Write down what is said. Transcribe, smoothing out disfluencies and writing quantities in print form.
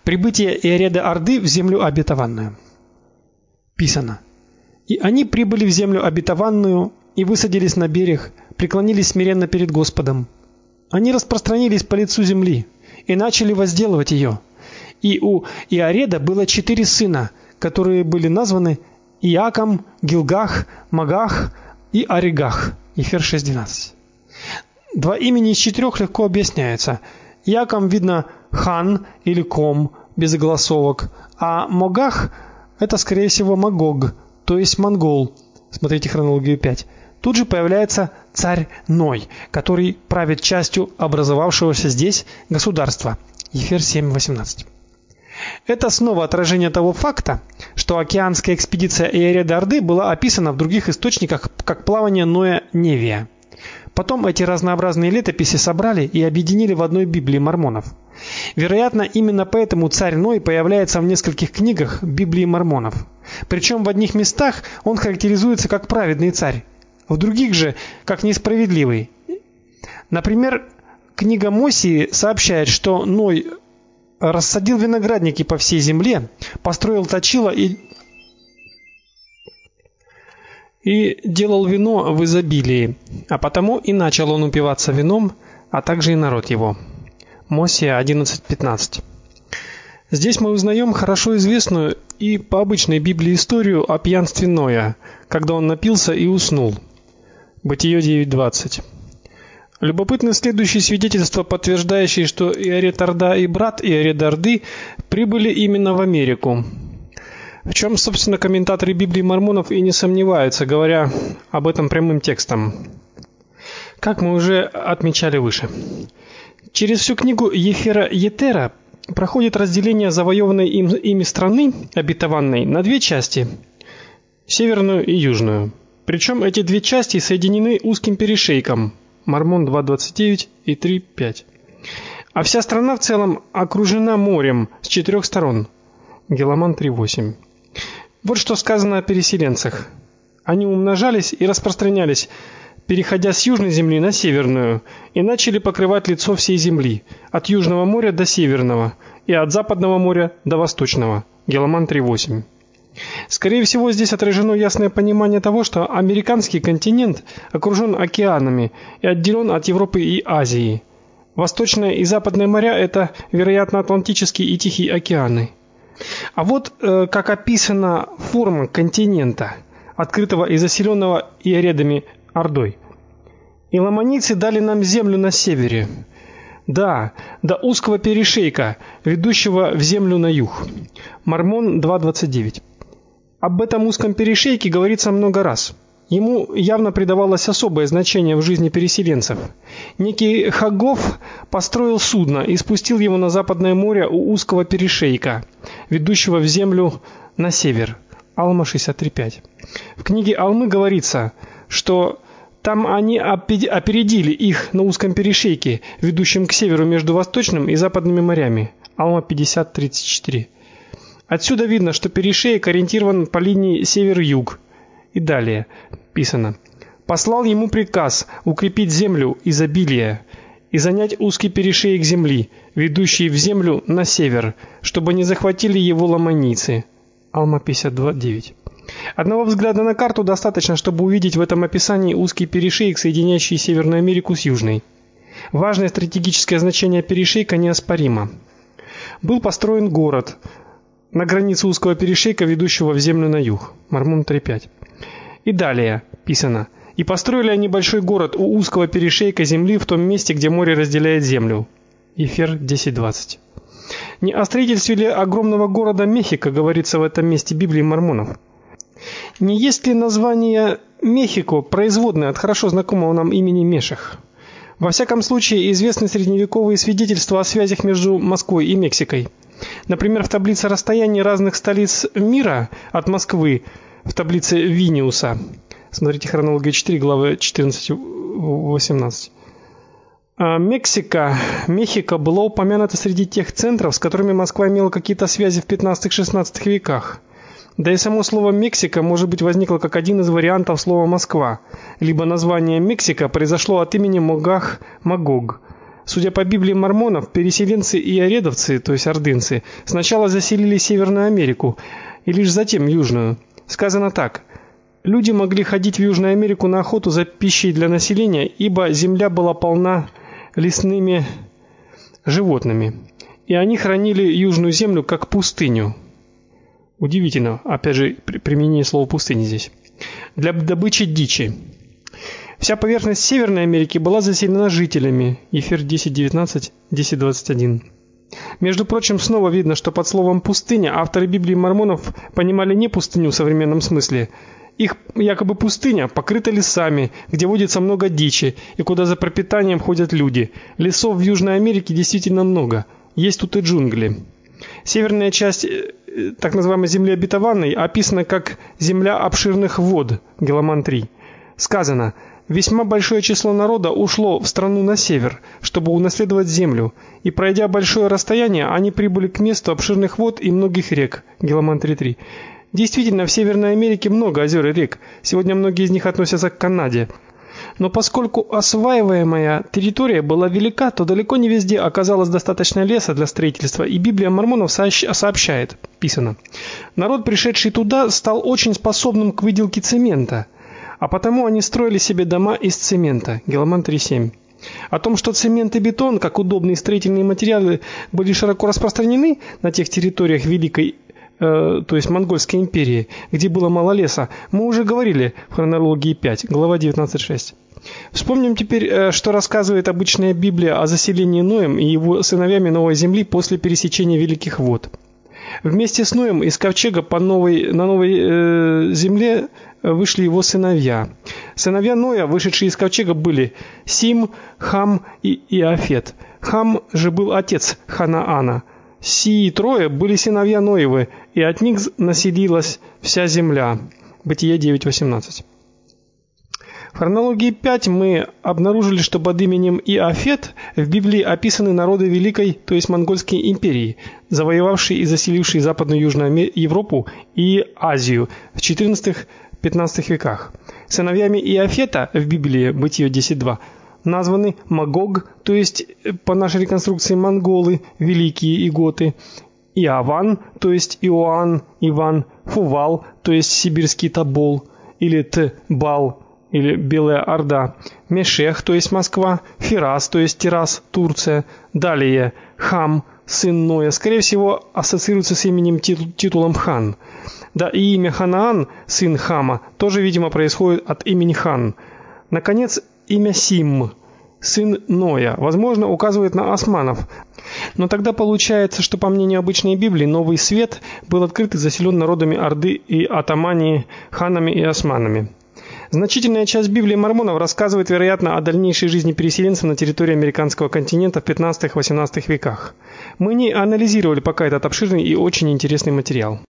Прибытие Иореда-Орды в землю обетованную. Писано: «И они прибыли в землю обетованную и высадились на берег, преклонились смиренно перед Господом. Они распространились по лицу земли и начали возделывать ее. И у Иореда было 4 сына, которые были названы Иакам, Гилгах, Магах и Аригах». Ефер 6:12. 2 имени из 4 легко объясняются. Иакам видно хан или ком без огласовок, а Магах это скорее всего Магог, то есть монгол. Смотрите хронологию 5. Тут же появляется царь Ной, который правит частью образовавшегося здесь государства. Ефер 7:18. Это снова отражение того факта, что океанская экспедиция Иореда-Орды была описана в других источниках как плавание Ноя Невия. Потом эти разнообразные летописи собрали и объединили в одной Библии мормонов. Вероятно, именно поэтому царь Ной появляется в нескольких книгах Библии мормонов. Причем в одних местах он характеризуется как праведный царь, в других же как несправедливый. Например, книга Мосии сообщает, что Ной рассадил виноградники по всей земле, построил точила и делал вино в изобилии, а потому и начал он упиваться вином, а также и народ его. Мосия 11:15. Здесь мы узнаем хорошо известную и по обычной Библии историю о пьянстве Ноя, когда он напился и уснул. Бытие 9:20. Любопытно следующее свидетельство, подтверждающее, что Иоред-Орда и брат Иореда-Орды прибыли именно в Америку. В чем, собственно, комментаторы Библии мормонов и не сомневаются, говоря об этом прямым текстом. Как мы уже отмечали выше. Через всю книгу Ефера-Етера проходит разделение завоеванной ими страны обетованной на 2 части: северную и южную. Причем эти 2 части соединены узким перешейком. Мормон 2:29 и 3:5. А вся страна в целом окружена морем с 4 сторон. Геламан 3:8. Вот что сказано о переселенцах. Они умножались и распространялись, переходя с южной земли на северную, и начали покрывать лицо всей земли, от южного моря до северного, и от западного моря до восточного. Геламан 3:8. Скорее всего, здесь отражено ясное понимание того, что американский континент окружен океанами и отделен от Европы и Азии. Восточное и западное моря это, вероятно, Атлантический и Тихий океаны. А вот как описана форма континента, открытого и заселенного Иоредами Ордой. Иламанийцы дали нам землю на севере. Да, до узкого перешейка, ведущего в землю на юг. Мормон 2:29. Об этом узком перешейке говорится много раз. Ему явно придавалось особое значение в жизни переселенцев. Некий Хагов построил судно и спустил его на западное море у узкого перешейка, ведущего в землю на север. Алма 63:5. В книге Алмы говорится, что там они опередили их на узком перешейке, ведущем к северу между восточным и западными морями. Алма 50:34. Отсюда видно, что перешеек ориентирован по линии север-юг. И далее писано: послал ему приказ укрепить землю изобилия и занять узкий перешеек земли, ведущий в землю на север, чтобы не захватили его ламанийцы. Алма 52:9. Одного взгляда на карту достаточно, чтобы увидеть в этом описании узкий перешеек, соединяющий Северную Америку с Южной. Важное стратегическое значение перешейка неоспоримо. Был построен город на границе узкого перешейка, ведущего в землю на юг. Мормон 3:5. И далее писано: и построили они большой город у узкого перешейка земли в том месте, где море разделяет землю. Ефер 10:20. Не о строительстве ли огромного города Мехико говорится в этом месте Библии мормонов? Не есть ли название Мехико производное от хорошо знакомого нам имени Мешех? Во всяком случае, известны средневековые свидетельства о связях между Москвой и Мексикой. Например, в таблице расстояний разных столиц мира от Москвы, в таблице Виниуса. Смотрите хронология 4, главы 14-18. Мехико было упомянуто среди тех центров, с которыми Москва имела какие-то связи в 15-16 веках. Да и само слово Мексика, может быть, возникло как один из вариантов слова Москва, либо название Мексика произошло от имени Магог. Судя по Библии мормонов, переселенцы и иоредовцы, то есть ордынцы, сначала заселили Северную Америку и лишь затем Южную. Сказано так: люди могли ходить в Южную Америку на охоту за пищей для населения, ибо земля была полна лесными животными, и они хранили Южную землю как пустыню. Удивительно, опять же, применение слова пустыни здесь. Для добычи дичи. Вся поверхность Северной Америки была заселена жителями. Ефер 10:19, 10:21. Между прочим, снова видно, что под словом пустыня авторы Библии мормонов понимали не пустыню в современном смысле. Их якобы пустыня покрыта лесами, где водится много дичи и куда за пропитанием ходят люди. Лесов в Южной Америке действительно много. Есть тут и джунгли. Северная часть так называемой земли обетованной описана как земля обширных вод. Геламан 3. Сказано: весьма большое число народа ушло в страну на север, чтобы унаследовать землю, и пройдя большое расстояние, они прибыли к месту обширных вод и многих рек. Геламан 3:3. Действительно, в Северной Америке много озер и рек. Сегодня многие из них относятся к Канаде. Но поскольку осваиваемая территория была велика, то далеко не везде оказалось достаточно леса для строительства, и Библия мормонов сообщает, писано: народ, пришедший туда, стал очень способным к выделке цемента, а потому они строили себе дома из цемента. Геламан 3:7. О том, что цемент и бетон, как удобные строительные материалы, были широко распространены на тех территориях великой, то есть Монгольской империи, где было мало леса, мы уже говорили в Хронологии 5, глава 19:6. Вспомним теперь, что рассказывает обычная Библия о заселении Ноем и его сыновьями новой земли после пересечения великих вод. Вместе с Ноем из ковчега на новой земле вышли его сыновья. Сыновья Ноя, вышедшие из ковчега, были Сим, Хам и Иафет. Хам же был отец Ханаана. Сии трое были сыновья Ноевы, и от них населилась вся земля. Бытие 9:18. В Хронологии 5 мы обнаружили, что под именем Иафет в Библии описаны народы Великой, то есть Монгольской империи, завоевавшие и заселившие Западную и Южную Европу и Азию в XIV-XV веках. Сыновьями Иафета в Библии, Бытие 10:2, названы Магог, то есть по нашей реконструкции монголы, великие и готы, Иаван, то есть Иоанн, Иван, Фувал, то есть сибирский Тобол, или Тбал, или Белая Орда, Мешех, то есть Москва, Фирас, то есть Тирас, Турция. Далее Хам, сын Ноя, скорее всего, ассоциируется с именем титулом хан. Да и имя Ханаан, сын Хама, тоже, видимо, происходит от имени Хан. Наконец, имя Сим, сын Ноя, возможно, указывает на османов. Но тогда получается, что по мнению обычной Библии, Новый Свет был открыт и заселен народами Орды и Атамании, ханами и османами. Значительная часть Библии мормонов рассказывает, вероятно, о дальнейшей жизни переселенцев на территории американского континента в 15-18 веках. Мы не анализировали пока этот обширный и очень интересный материал.